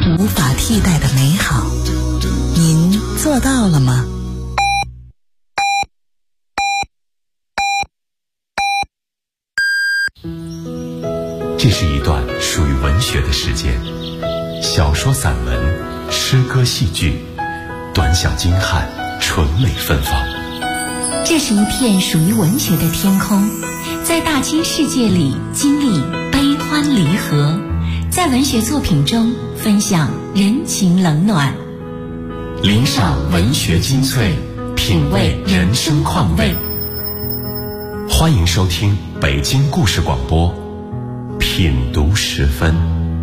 无法替代的美好，您做到了吗？ 这是一段属于文学的时间，小说、散文、诗歌、戏剧，短小精悍，纯美芬芳。 这是一片属于文学的天空，在大千世界里经历悲欢离合，在文学作品中分享人情冷暖， 领赏文学精粹，品味人生况味。欢迎收听北京故事广播品读时分。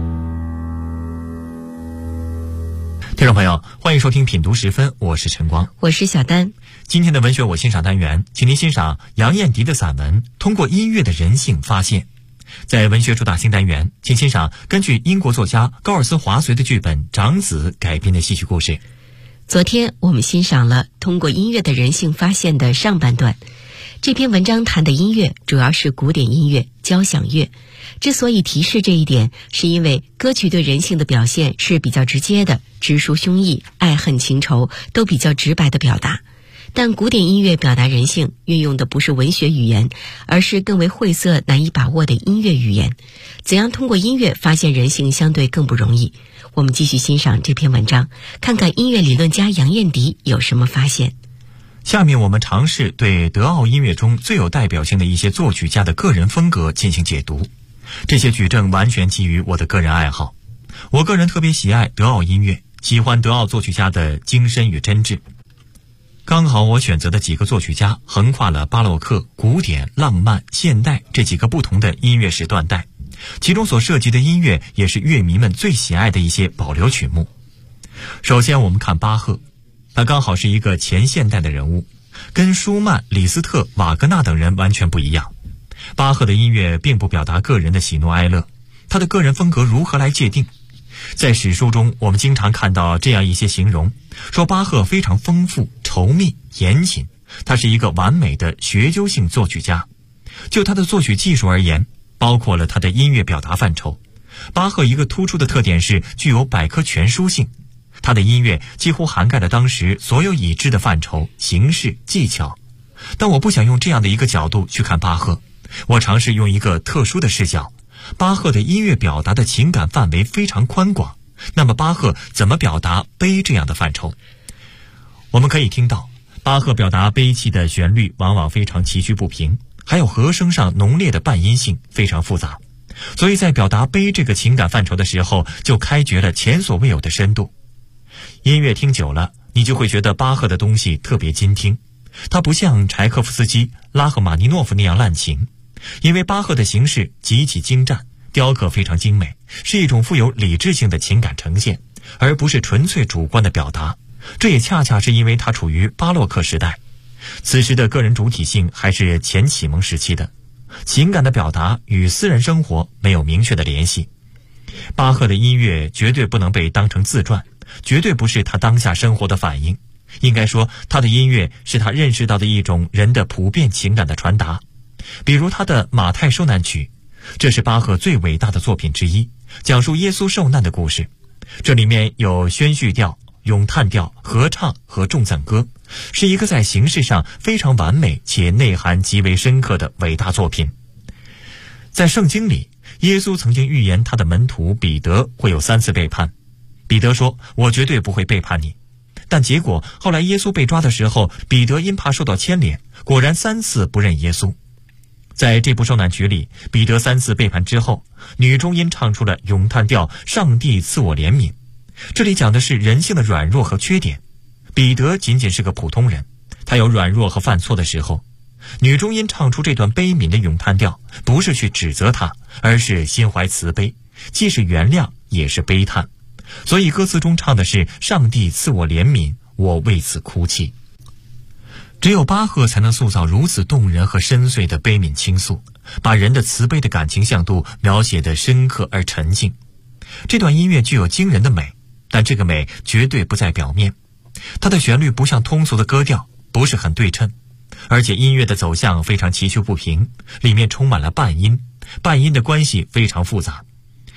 听众朋友，欢迎收听品读时分，我是陈光， 我是小丹。 今天的文学我欣赏单元，请您欣赏杨燕迪的散文《通过音乐的人性发现》。在文学主打新单元，请欣赏根据英国作家高尔斯华绥的剧本《长子》改编的戏剧故事。 昨天我们欣赏了《通过音乐的人性发现》的上半段。这篇文章谈的音乐主要是古典音乐、交响乐。之所以提示这一点，是因为歌曲对人性的表现是比较直接的，直抒胸臆，爱恨情仇都比较直白的表达。但古典音乐表达人性运用的不是文学语言，而是更为晦涩难以把握的音乐语言。怎样通过音乐发现人性相对更不容易。我们继续欣赏这篇文章，看看音乐理论家杨燕迪有什么发现。 下面我们尝试对德奥音乐中最有代表性的一些作曲家的个人风格进行解读。这些举证完全基于我的个人爱好。我个人特别喜爱德奥音乐，喜欢德奥作曲家的精深与真挚。刚好我选择的几个作曲家横跨了巴洛克、古典、浪漫、现代这几个不同的音乐时段代，其中所涉及的音乐也是乐迷们最喜爱的一些保留曲目。首先我们看巴赫，他刚好是一个前现代的人物，跟舒曼、李斯特、瓦格纳等人完全不一样。巴赫的音乐并不表达个人的喜怒哀乐，他的个人风格如何来界定？在史书中我们经常看到这样一些形容，说巴赫非常丰富、稠密、严谨，他是一个完美的学究性作曲家。就他的作曲技术而言，包括了他的音乐表达范畴，巴赫一个突出的特点是具有百科全书性。他的音乐几乎涵盖了当时所有已知的范畴、形式、技巧。但我不想用这样的一个角度去看巴赫，我尝试用一个特殊的视角。巴赫的音乐表达的情感范围非常宽广，那么巴赫怎么表达悲这样的范畴？我们可以听到巴赫表达悲泣的旋律往往非常崎岖不平，还有和声上浓烈的半音性非常复杂，所以在表达悲这个情感范畴的时候就开掘了前所未有的深度。音乐听久了，你就会觉得巴赫的东西特别精听，他不像柴可夫斯基、拉赫玛尼诺夫那样滥情，因为巴赫的形式极其精湛，雕刻非常精美，是一种富有理智性的情感呈现，而不是纯粹主观的表达。这也恰恰是因为他处于巴洛克时代，此时的个人主体性还是前启蒙时期的，情感的表达与私人生活没有明确的联系。巴赫的音乐绝对不能被当成自传，绝对不是他当下生活的反应，应该说他的音乐是他认识到的一种人的普遍情感的传达。比如他的马太受难曲，这是巴赫最伟大的作品之一，讲述耶稣受难的故事。这里面有宣叙调、咏叹调、合唱和众赞歌，是一个在形式上非常完美且内涵极为深刻的伟大作品。在圣经里，耶稣曾经预言他的门徒彼得会有3次背叛。彼得说：“我绝对不会背叛你。”但结果后来耶稣被抓的时候，彼得因怕受到牵连，果然3次不认耶稣。在这部受难曲里，彼得3次背叛之后，女中音唱出了咏叹调上帝赐我怜悯。这里讲的是人性的软弱和缺点。彼得仅仅是个普通人，他有软弱和犯错的时候。女中音唱出这段悲悯的咏叹调，不是去指责他，而是心怀慈悲，既是原谅也是悲叹。所以歌词中唱的是上帝赐我怜悯，我为此哭泣。只有巴赫才能塑造如此动人和深邃的悲悯倾诉，把人的慈悲的感情向度描写得深刻而沉静。这段音乐具有惊人的美，但这个美绝对不在表面。它的旋律不像通俗的歌调，不是很对称，而且音乐的走向非常崎岖不平，里面充满了半音，半音的关系非常复杂。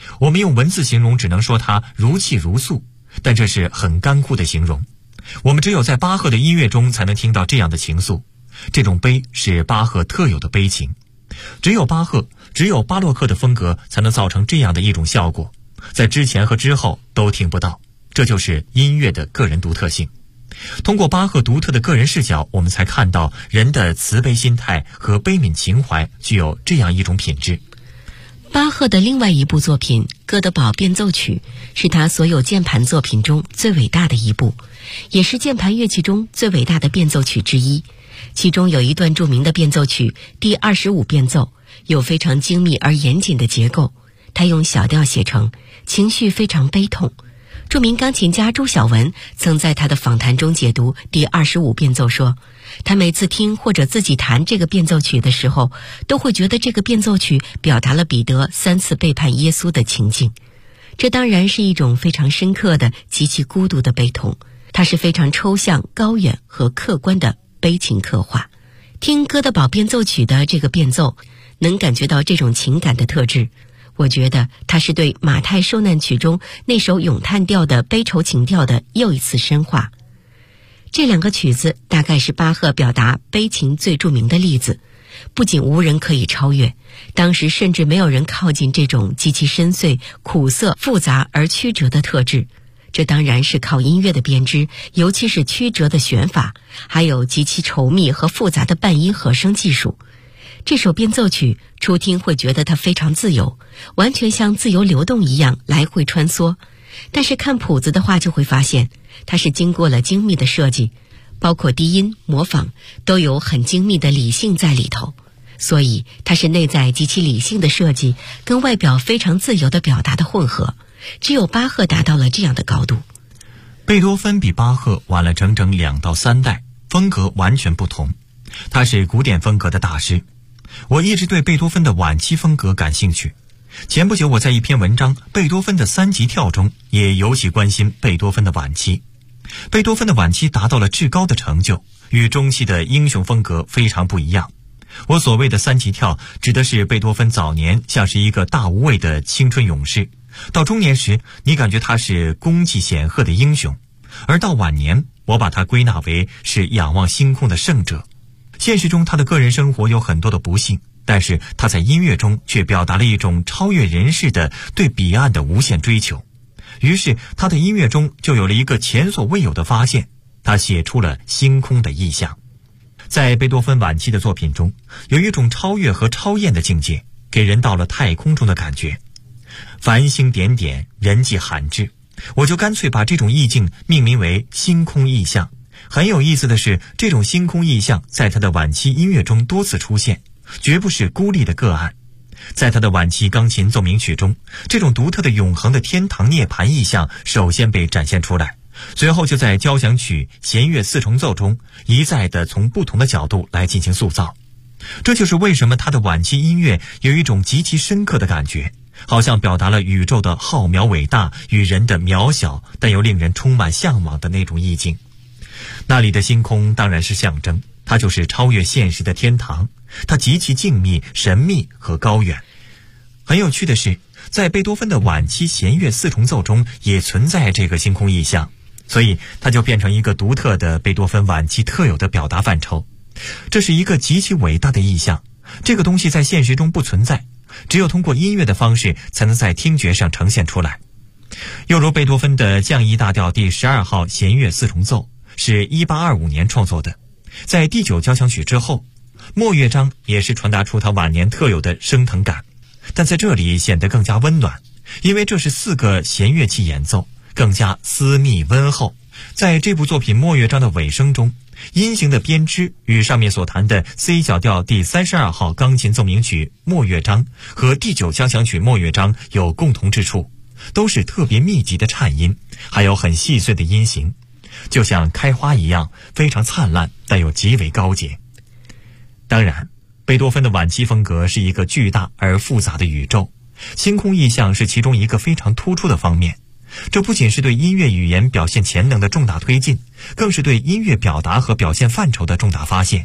我们用文字形容只能说它如泣如诉，但这是很干枯的形容。我们只有在巴赫的音乐中才能听到这样的情愫，这种悲是巴赫特有的悲情。只有巴赫，只有巴洛克的风格才能造成这样的一种效果，在之前和之后都听不到，这就是音乐的个人独特性。通过巴赫独特的个人视角，我们才看到人的慈悲心态和悲悯情怀具有这样一种品质。 巴赫的另外一部作品《哥德堡变奏曲》是他所有键盘作品中最伟大的一部，也是键盘乐器中最伟大的变奏曲之一。其中有一段著名的变奏曲第25变奏，有非常精密而严谨的结构，他用小调写成，情绪非常悲痛。著名钢琴家朱晓文曾在他的访谈中解读第25变奏说，他每次听或者自己弹这个变奏曲的时候，都会觉得这个变奏曲表达了彼得3次背叛耶稣的情境。这当然是一种非常深刻的极其孤独的悲痛，它是非常抽象、高远和客观的悲情刻画。听哥德堡变奏曲的这个变奏，能感觉到这种情感的特质。我觉得它是对马太受难曲中那首咏叹调的悲愁情调的又一次深化。这两个曲子大概是巴赫表达悲情最著名的例子，不仅无人可以超越，当时甚至没有人靠近这种极其深邃、苦涩、复杂而曲折的特质。这当然是靠音乐的编织，尤其是曲折的选法，还有极其稠密和复杂的半音和声技术。这首变奏曲初听会觉得它非常自由，完全像自由流动一样来回穿梭，但是看谱子的话就会发现它是经过了精密的设计，包括低音、模仿都有很精密的理性在里头，所以它是内在极其理性的设计跟外表非常自由的表达的混合，只有巴赫达到了这样的高度。 贝多芬比巴赫晚了整整2到3代，风格完全不同，他是古典风格的大师。我一直对贝多芬的晚期风格感兴趣。前不久我在一篇文章《贝多芬的3级跳》中也尤其关心贝多芬的晚期。贝多芬的晚期达到了至高的成就，与中期的英雄风格非常不一样。我所谓的3级跳指的是贝多芬早年像是一个大无畏的青春勇士，到中年时你感觉他是功绩显赫的英雄，而到晚年我把他归纳为是仰望星空的圣者。现实中他的个人生活有很多的不幸，但是他在音乐中却表达了一种超越人世的对彼岸的无限追求。于是他的音乐中就有了一个前所未有的发现，他写出了星空的意象。在贝多芬晚期的作品中，有一种超越和超验的境界，给人到了太空中的感觉。繁星点点，人迹罕至，我就干脆把这种意境命名为星空意象。很有意思的是，这种星空意象在他的晚期音乐中多次出现，绝不是孤立的个案。在他的晚期钢琴奏鸣曲中，这种独特的永恒的天堂涅槃意象首先被展现出来，随后就在交响曲、弦乐4重奏中一再地从不同的角度来进行塑造。这就是为什么他的晚期音乐有一种极其深刻的感觉，好像表达了宇宙的浩渺伟大与人的渺小，但又令人充满向往的那种意境。那里的星空当然是象征，它就是超越现实的天堂，它极其静谧、神秘和高远。很有趣的是，在贝多芬的晚期弦乐4重奏中也存在这个星空意象，所以它就变成一个独特的贝多芬晚期特有的表达范畴。这是一个极其伟大的意象，这个东西在现实中不存在，只有通过音乐的方式才能在听觉上呈现出来。又如贝多芬的降 E 大调第12号弦乐4重奏是1825年创作的，在第9交响曲之后，末乐章也是传达出他晚年特有的升腾感，但在这里显得更加温暖，因为这是4个弦乐器演奏，更加私密温厚。在这部作品末乐章的尾声中，音型的编织与上面所弹的 C 小调第32号钢琴奏鸣曲末乐章和第9交响曲末乐章有共同之处，都是特别密集的颤音，还有很细碎的音型，就像开花一样，非常灿烂，但又极为高洁。当然，贝多芬的晚期风格是一个巨大而复杂的宇宙，星空意象是其中一个非常突出的方面。这不仅是对音乐语言表现潜能的重大推进，更是对音乐表达和表现范畴的重大发现。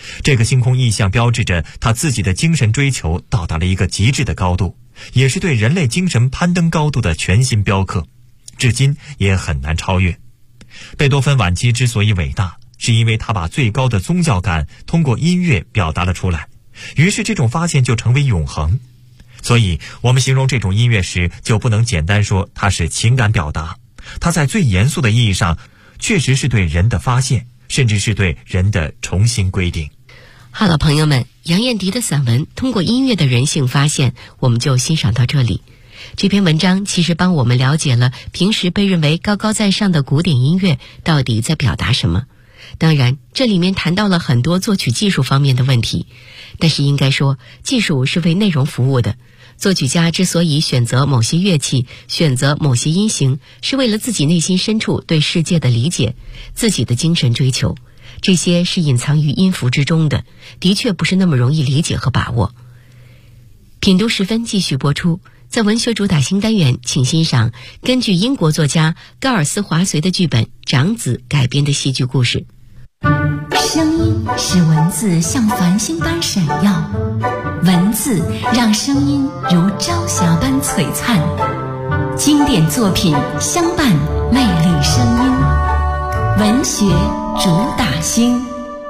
这个星空意象标志着他自己的精神追求到达了一个极致的高度，也是对人类精神攀登高度的全新标刻，至今也很难超越。贝多芬晚期之所以伟大，是因为他把最高的宗教感通过音乐表达了出来，于是这种发现就成为永恒。所以我们形容这种音乐时，就不能简单说它是情感表达，它在最严肃的意义上确实是对人的发现，甚至是对人的重新规定。 好了，朋友们，杨燕迪的散文《通过音乐的人性发现》我们就欣赏到这里。这篇文章其实帮我们了解了平时被认为高高在上的古典音乐到底在表达什么。当然，这里面谈到了很多作曲技术方面的问题，但是应该说，技术是为内容服务的。作曲家之所以选择某些乐器，选择某些音型，是为了自己内心深处对世界的理解，自己的精神追求。这些是隐藏于音符之中的，的确不是那么容易理解和把握。品读时分继续播出，在文学主打新单元，请欣赏根据英国作家高尔斯华随的剧本《长子》改编的戏剧故事。 声音使文字像繁星般闪耀，文字让声音如朝霞般璀璨。经典作品相伴魅力声音，文学主打星。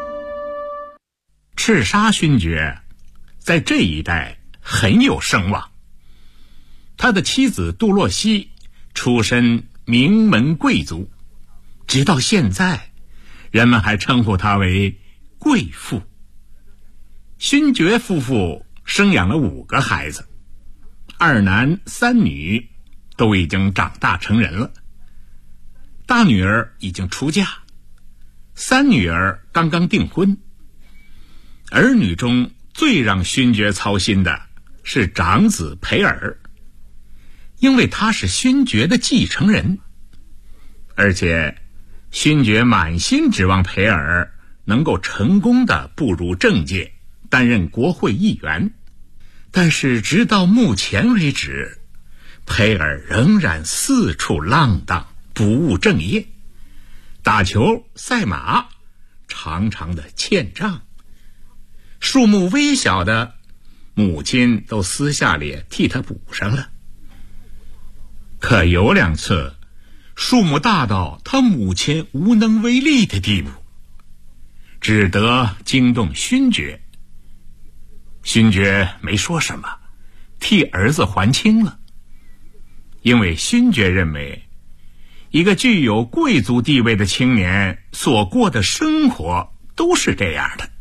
赤沙勋爵在这一代很有声望，他的妻子杜洛西出身名门贵族，直到现在人们还称呼她为贵妇。勋爵夫妇生养了5个孩子，2男3女都已经长大成人了。大女儿已经出嫁，3女儿刚刚订婚。儿女中最让勋爵操心的是长子培尔，因为他是勋爵的继承人，而且勋爵满心指望培尔能够成功地步入政界，担任国会议员。但是直到目前为止，培尔仍然四处浪荡，不务正业，打球赛马，常常的欠账，数目微小的母亲都私下里替他补上了。可有2次数目大到他母亲无能为力的地步，只得惊动勋爵。勋爵没说什么，替儿子还清了，因为勋爵认为一个具有贵族地位的青年所过的生活都是这样的。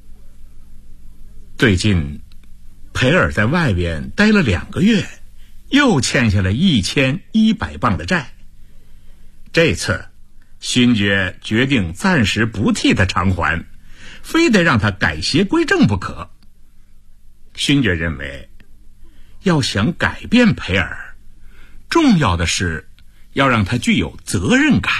最近培尔在外边待了2个月，又欠下了1100镑的债。这次勋爵决定暂时不替他偿还，非得让他改邪归正不可。勋爵认为要想改变培尔，重要的是要让他具有责任感。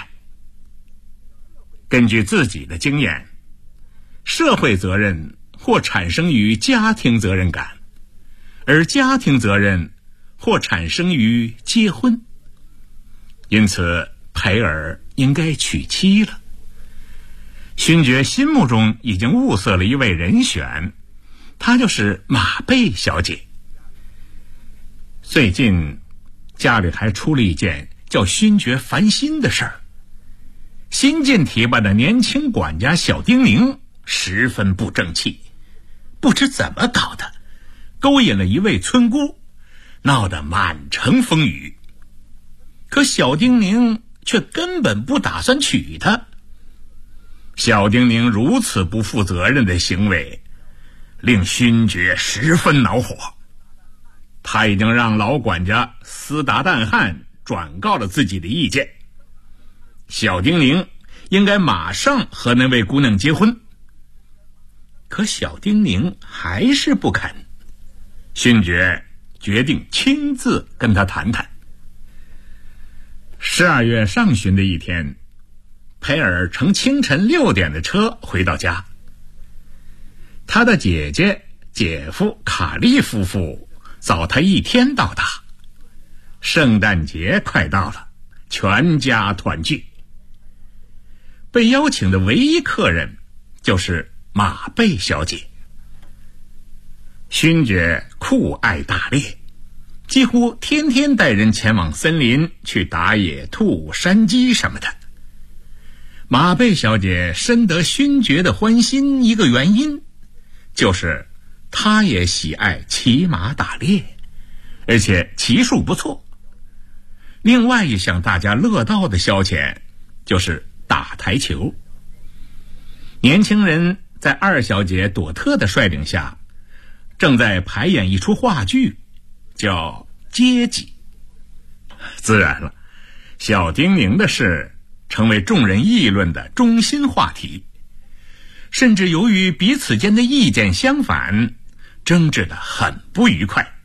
根据自己的经验，社会责任或产生于家庭责任感，而家庭责任或产生于结婚。因此培尔应该娶妻了。勋爵心目中已经物色了一位人选，她就是马贝小姐。最近家里还出了一件叫勋爵烦心的事儿。新晋提拔的年轻管家小丁宁十分不争气，不知怎么搞的，勾引了一位村姑，闹得满城风雨。可小丁宁却根本不打算娶她。小丁宁如此不负责任的行为令勋爵十分恼火，他已经让老管家斯达旦汉转告了自己的意见，小丁宁应该马上和那位姑娘结婚。可小丁宁还是不肯，勋爵决定亲自跟他谈谈。12月上旬的一天，培尔乘清晨6点的车回到家。他的姐姐、姐夫卡利夫妇早他1天到达。圣诞节快到了，全家团聚。被邀请的唯一客人就是马贝小姐。勋爵酷爱打猎，几乎天天带人前往森林去打野兔、山鸡什么的。马贝小姐深得勋爵的欢心，一个原因就是她也喜爱骑马打猎，而且骑术不错。另外一项大家乐道的消遣就是打台球。年轻人在二小姐朵特的率领下，正在排演一出话剧，叫《阶级》。自然了，小丁宁的事成为众人议论的中心话题，甚至由于彼此间的意见相反，争执得很不愉快。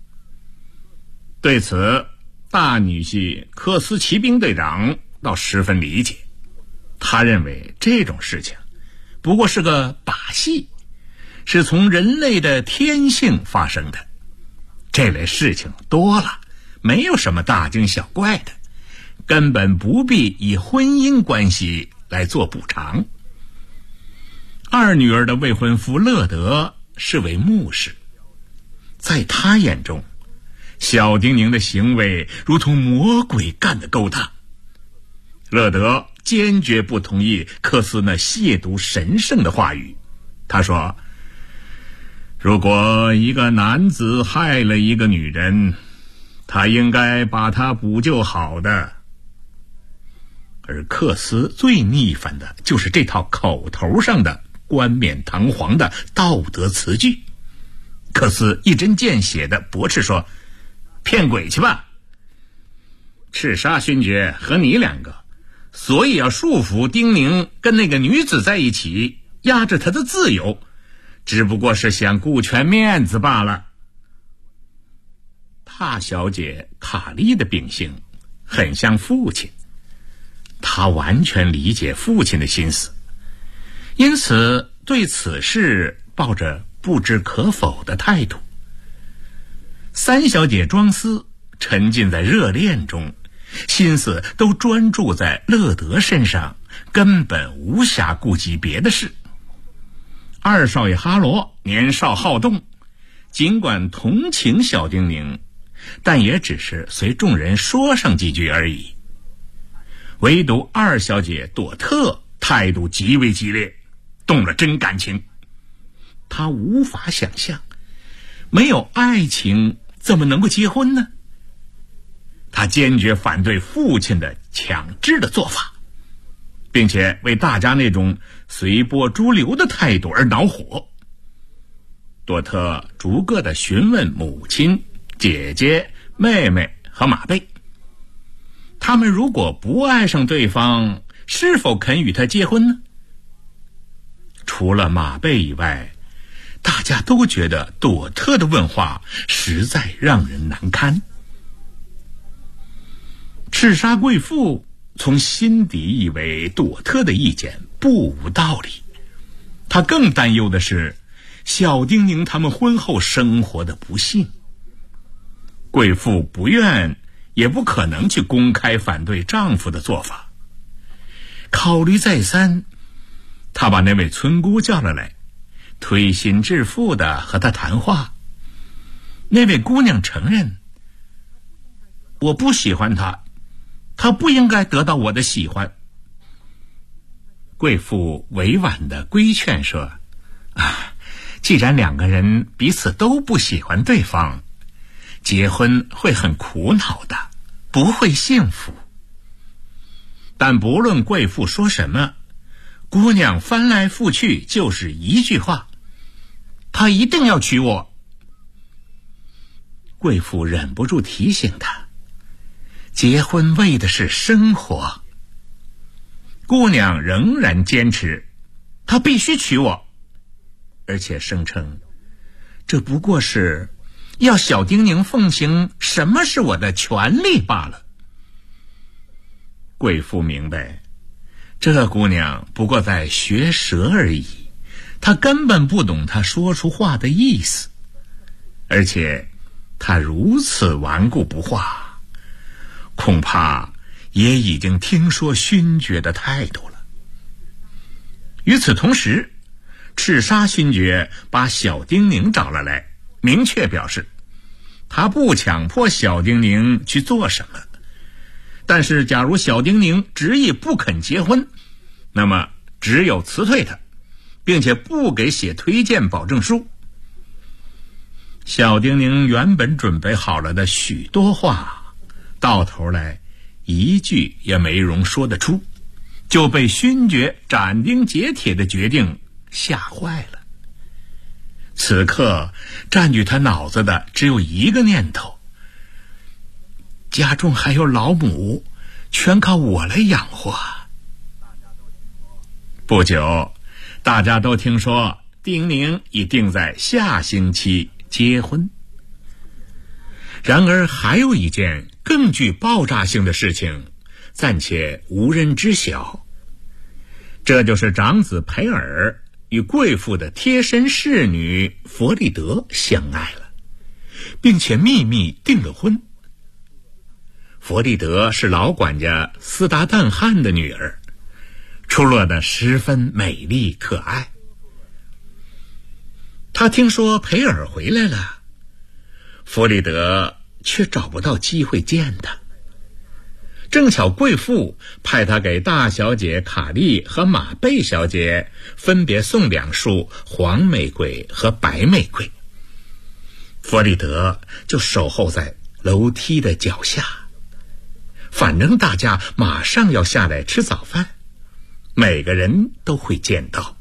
对此，大女婿科斯骑兵队长倒十分理解，他认为这种事情不过是个把戏，是从人类的天性发生的。这类事情多了，没有什么大惊小怪的，根本不必以婚姻关系来做补偿。二女儿的未婚夫乐德是位牧师，在他眼中，小丁宁的行为如同魔鬼干的勾当。乐德坚决不同意科斯那亵渎神圣的话语。他说，如果一个男子害了一个女人，他应该把她补救好的。而克斯最逆反的就是这套口头上的冠冕堂皇的道德词句。克斯一针见血地驳斥说，骗鬼去吧！赤沙勋爵和你两个，所以要束缚丁宁跟那个女子在一起，压制她的自由，只不过是想顾全面子罢了。大小姐卡莉的秉性很像父亲，她完全理解父亲的心思，因此对此事抱着不置可否的态度。三小姐庄斯沉浸在热恋中，心思都专注在乐德身上，根本无暇顾及别的事。二少爷哈罗年少好动，尽管同情小丁宁，但也只是随众人说上几句而已。唯独二小姐朵特态度极为激烈，动了真感情。她无法想象，没有爱情怎么能够结婚呢？她坚决反对父亲的强制的做法，并且为大家那种随波逐流的态度而恼火。朵特逐个地询问母亲、姐姐、妹妹和马贝，他们如果不爱上对方，是否肯与他结婚呢？除了马贝以外，大家都觉得朵特的问话实在让人难堪。赤沙贵妇从心底以为朵特的意见不无道理，她更担忧的是小丁宁他们婚后生活的不幸。贵妇不愿也不可能去公开反对丈夫的做法。考虑再三，她把那位村姑叫了来，推心置腹地和她谈话。那位姑娘承认，我不喜欢她，她不应该得到我的喜欢。贵妇委婉地规劝说，既然两个人彼此都不喜欢对方，结婚会很苦恼的，不会幸福。但不论贵妇说什么，姑娘翻来覆去就是一句话，她一定要娶我。贵妇忍不住提醒她，结婚为的是生活。姑娘仍然坚持，她必须娶我，而且声称这不过是要小丁宁奉行什么是我的权利罢了。贵妇明白，这姑娘不过在学舌而已，她根本不懂她说出话的意思，而且她如此顽固不化，恐怕也已经听说勋爵的态度了。与此同时， 赤沙勋爵把小丁宁找了来，明确表示他不强迫小丁宁去做什么，但是假如小丁宁执意不肯结婚，那么只有辞退他，并且不给写推荐保证书。小丁宁原本准备好了的许多话，到头来一句也没容说得出，就被勋爵斩钉截铁的决定吓坏了。此刻占据他脑子的只有一个念头：家中还有老母，全靠我来养活。不久，大家都听说丁宁已定在下星期结婚。然而还有一件更具爆炸性的事情暂且无人知晓，这就是长子培尔与贵妇的贴身侍女弗利德相爱了，并且秘密订了婚。弗利德是老管家斯达旦汉的女儿，出落得十分美丽可爱。他听说培尔回来了，弗利德却找不到机会见他。正巧贵妇派他给大小姐卡莉和马贝小姐分别送2束黄玫瑰和白玫瑰，弗利德就守候在楼梯的脚下，反正大家马上要下来吃早饭，每个人都会见到。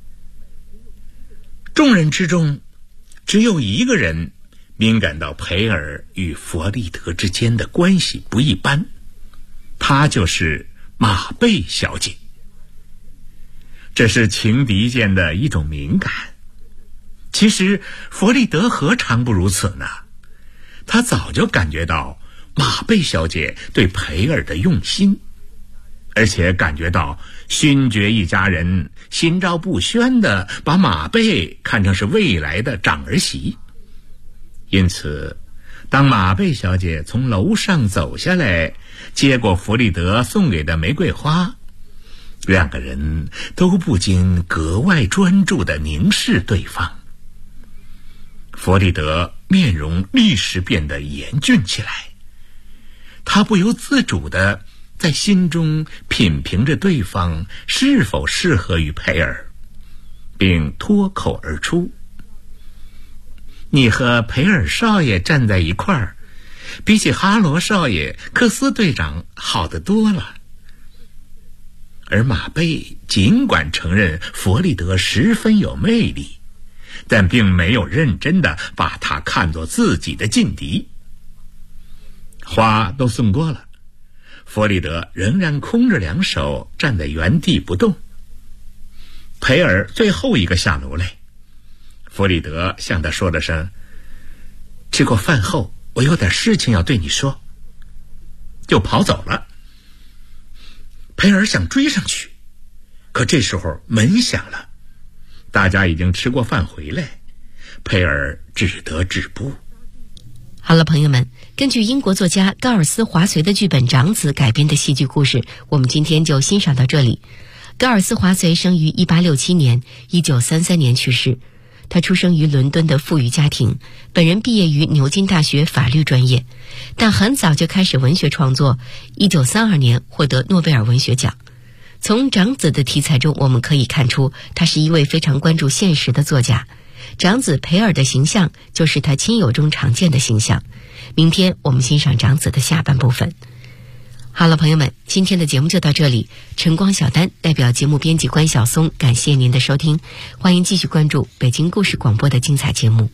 众人之中，只有一个人敏感到培尔与弗利德之间的关系不一般，她就是马贝小姐。这是情敌间的一种敏感。其实弗利德何尝不如此呢？他早就感觉到马贝小姐对培尔的用心，而且感觉到勋爵一家人心照不宣地把马贝看成是未来的长儿媳。因此当马贝小姐从楼上走下来，接过弗利德送给的玫瑰花，两个人都不禁格外专注地凝视对方。弗利德面容立时变得严峻起来，他不由自主地在心中品评着对方是否适合于培尔，并脱口而出：你和培尔少爷站在一块儿，比起哈罗少爷、克斯队长好得多了。而马贝尽管承认弗利德十分有魅力，但并没有认真地把他看作自己的劲敌。花都送过了，弗利德仍然空着两手站在原地不动。培尔最后一个下楼来，弗利德向他说了声：吃过饭后我有点事情要对你说，就跑走了。培尔想追上去，可这时候门响了，大家已经吃过饭回来，培尔只得止步。 好了，朋友们，根据英国作家高尔斯华绥的剧本《长子》改编的戏剧故事，我们今天就欣赏到这里。高尔斯华绥生于1867年，1933年去世。他出生于伦敦的富裕家庭，本人毕业于牛津大学法律专业，但很早就开始文学创作，1932年获得诺贝尔文学奖。从长子的题材中，我们可以看出他是一位非常关注现实的作家。长子培尔的形象就是他亲友中常见的形象。明天我们欣赏长子的下半部分。好了，朋友们，今天的节目就到这里。晨光小丹代表节目编辑关晓松，感谢您的收听，欢迎继续关注北京故事广播的精彩节目。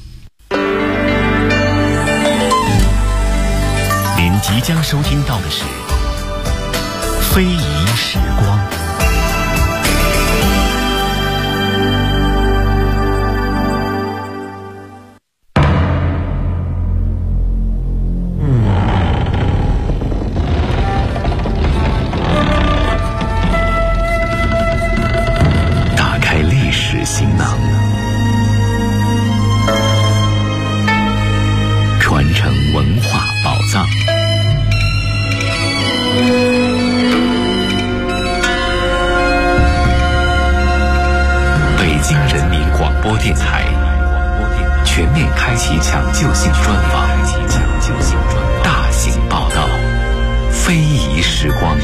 您即将收听到的是非遗时光。行囊，传承文化宝藏。 抢救性专访，大型报道，非遗时光。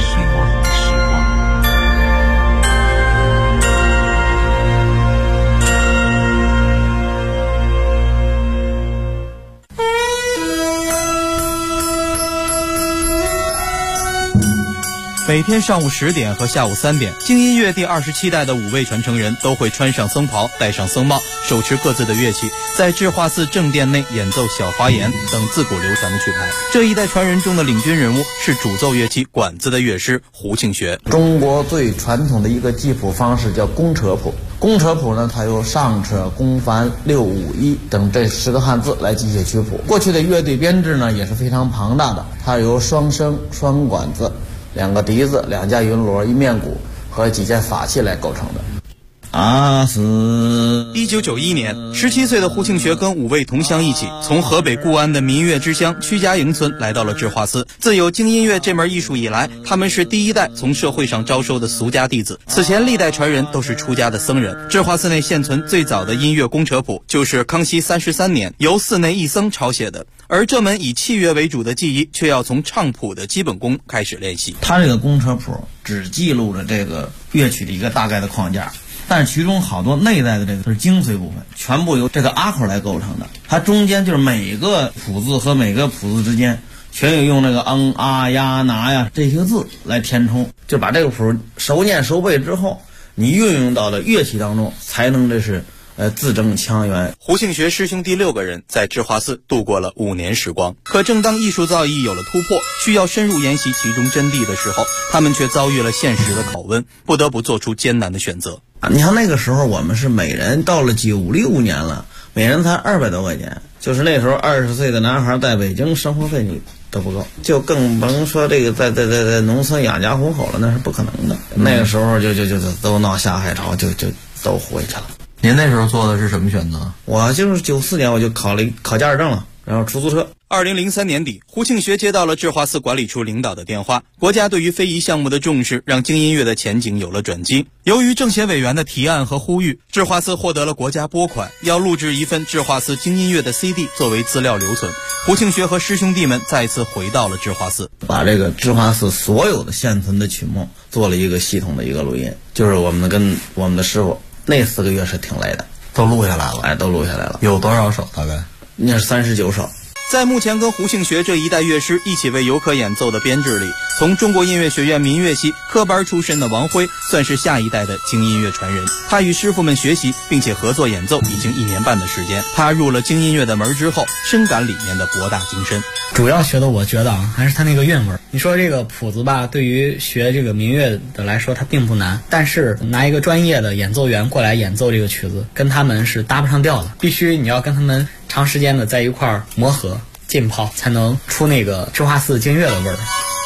每天上午10点和下午3点，京音乐第27代的5位传承人都会穿上僧袍，戴上僧帽，手持各自的乐器，在智化寺正殿内演奏小花言等自古流传的曲牌。这一代传人中的领军人物是主奏乐器管子的乐师胡庆学。 中国最传统的一个记谱方式叫公车谱。公车谱呢，它由上车、公繁、六五一等这10个汉字来记写曲谱。过去的乐队编制呢也是非常庞大的，它由双笙、双管子、2个笛子、2架云锣、1面鼓和几件法器来构成的。 1991年，17岁的胡庆学跟5位同乡一起，从河北固安的民乐之乡曲家营村来到了智化寺。自有京音乐这门艺术以来，他们是第一代从社会上招收的俗家弟子。此前历代传人都是出家的僧人。智化寺内现存最早的音乐公车谱，就是康熙33年由寺内一僧抄写的。而这门以器乐为主的技艺，却要从唱谱的基本功开始练习。 它这个公车谱只记录了这个乐曲的一个大概的框架，但是其中好多内在的这个是精髓部分，全部由这个阿口来构成的。它中间就是每个谱字和每个谱字之间全有用那个啊呀拿呀这些字来填充，就把这个谱熟念熟背之后，你运用到了乐器当中，才能这是字正腔圆。 胡庆学师兄弟6个人在智化寺度过了5年时光。可正当艺术造诣有了突破，需要深入研习其中真谛的时候，他们却遭遇了现实的拷问，不得不做出艰难的选择。 你像那个时候我们是每人到了96年了，每人才200多块钱，就是那时候20岁的男孩在北京生活费你都不够，就更甭说这个在农村养家糊口了，那是不可能的。那个时候就都闹下海潮，就都回去了。 您那时候做的是什么选择？ 我就是94年我就考驾驶证了，然后出租车。 2003年底，胡庆学接到了智化寺管理处领导的电话，国家对于非遗项目的重视让京音乐的前景有了转机。由于政协委员的提案和呼吁，智化寺获得了国家拨款，要录制一份智化寺京音乐的 CD 作为资料留存。胡庆学和师兄弟们再次回到了智化寺， 把这个智化寺所有的现存的曲目做了一个系统的一个录音，就是我们跟我们的师傅那4个月是挺累的， 都录下来了。 都录下来了。 有多少首？大概那是39首。 在目前跟胡庆学这一代乐师一起为游客演奏的编制里，从中国音乐学院民乐系科班出身的王辉算是下一代的京音乐传人。他与师傅们学习并且合作演奏已经1年半的时间。他入了京音乐的门之后，深感里面的博大精深。 主要学的我觉得还是他那个韵味。你说这个谱子吧，对于学这个民乐的来说它并不难，但是拿一个专业的演奏员过来演奏这个曲子，跟他们是搭不上调的，必须你要跟他们长时间的在一块儿磨合浸泡，才能出那个智化寺京乐的味儿。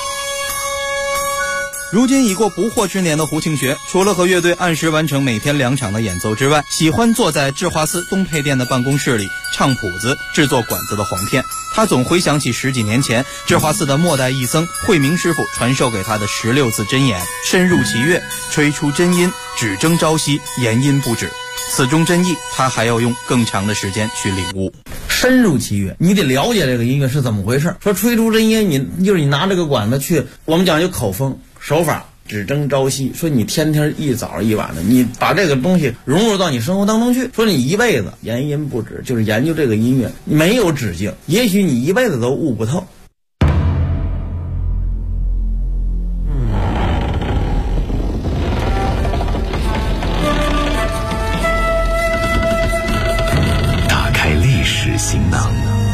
如今已过不惑之年的胡庆学，除了和乐队按时完成每天2场的演奏之外，喜欢坐在智化寺东配殿的办公室里唱谱子、制作管子的簧片。他总回想起10几年前智化寺的末代义僧慧明师傅传授给他的16字真言：深入其乐，吹出真音，只争朝夕，言音不止。此中真意，他还要用更长的时间去领悟。 深入其乐，你得了解这个音乐是怎么回事。说吹出真音，你拿这个管子去，我们讲究口风手法，只争朝夕。说你天天一早一晚的，你把这个东西融入到你生活当中去。说你一辈子言音不止，就是研究这个音乐，没有止境。也许你一辈子都悟不透，